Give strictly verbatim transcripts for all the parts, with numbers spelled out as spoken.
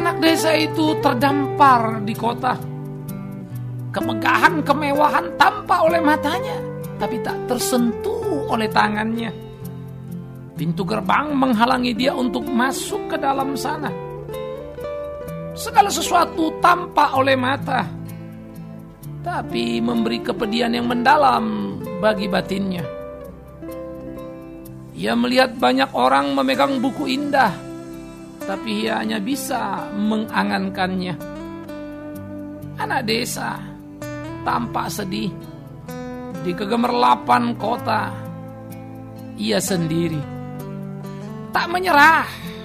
anak desa itu terdampar di kota. Kemegahan, kemewahan tampak oleh matanya, tapi tak tersentuh oleh tangannya. Pintu gerbang menghalangi dia untuk masuk ke dalam sana. Segala sesuatu tampak oleh mata, tapi memberi kepedihan yang mendalam bagi batinnya. Ia melihat banyak orang memegang buku indah, tapi ia hanya bisa mengangankannya. Anak desa tampak sedih. Di kegemerlapan kota, ia sendiri tak menyerah.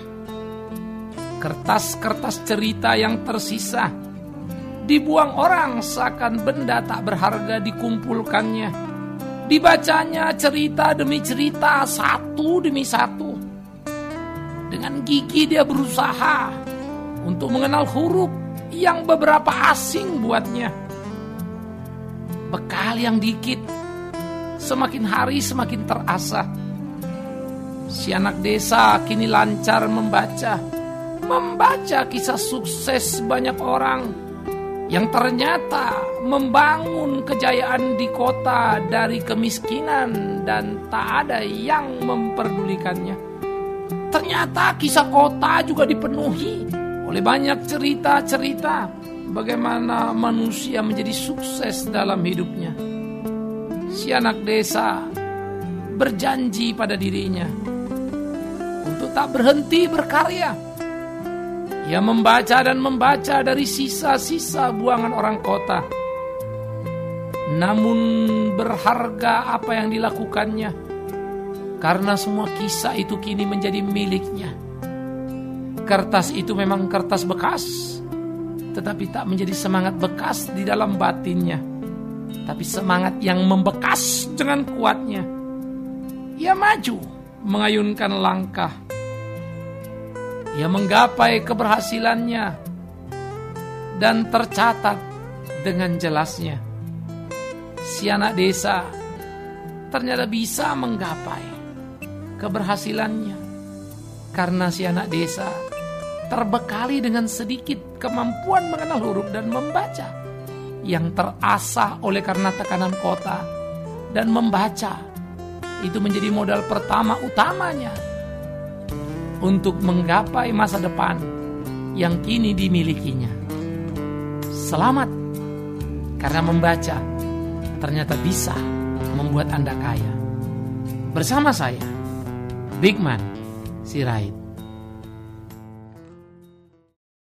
Kertas-kertas cerita yang tersisa dibuang orang seakan benda tak berharga dikumpulkannya. Dibacanya cerita demi cerita, satu demi satu. Dengan gigi dia berusaha untuk mengenal huruf yang beberapa asing buatnya. Bekal yang dikit, semakin hari semakin terasa. Si anak desa kini lancar membaca. Membaca kisah sukses banyak orang yang ternyata membangun kejayaan di kota dari kemiskinan dan tak ada yang memperdulikannya. Ternyata kisah kota juga dipenuhi oleh banyak cerita-cerita bagaimana manusia menjadi sukses dalam hidupnya. Si anak desa berjanji pada dirinya untuk tak berhenti berkarya. Ia membaca dan membaca dari sisa-sisa buangan orang kota. Namun berharga apa yang dilakukannya, karena semua kisah itu kini menjadi miliknya. Kertas itu memang kertas bekas, tetapi tak menjadi semangat bekas di dalam batinnya, tapi semangat yang membekas dengan kuatnya. Ia maju mengayunkan langkah. Ia menggapai keberhasilannya dan tercatat dengan jelasnya. Si anak desa ternyata bisa menggapai keberhasilannya karena si anak desa terbekali dengan sedikit kemampuan mengenal huruf dan membaca yang terasah oleh karena tekanan kota, dan membaca itu menjadi modal pertama utamanya untuk menggapai masa depan yang kini dimilikinya. Selamat, karena membaca ternyata bisa membuat Anda kaya. Bersama saya, Bigman Sirait.